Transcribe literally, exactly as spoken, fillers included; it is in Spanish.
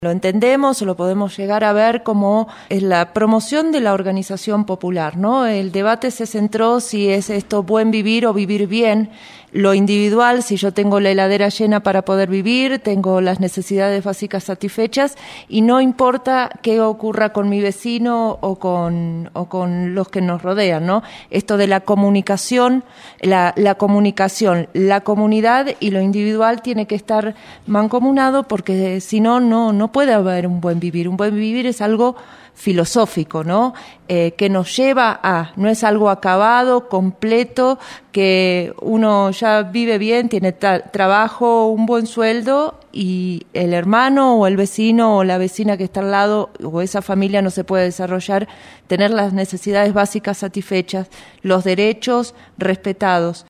Lo entendemos o lo podemos llegar a ver como la promoción de la organización popular, ¿no? El debate se centró si es esto buen vivir o vivir bien, lo individual, si yo tengo la heladera llena para poder vivir, tengo las necesidades básicas satisfechas y no importa qué ocurra con mi vecino o con, o con los que nos rodean, ¿no? Esto de la comunicación, la, la comunicación, la comunidad y lo individual tiene que estar mancomunado porque si no, no, no puede haber un buen vivir. Un buen vivir es algo filosófico, ¿no? Eh, que nos lleva a, no es algo acabado, completo, que uno ya vive bien, tiene tra- trabajo, un buen sueldo y el hermano o el vecino o la vecina que está al lado o esa familia no se puede desarrollar, tener las necesidades básicas satisfechas, los derechos respetados.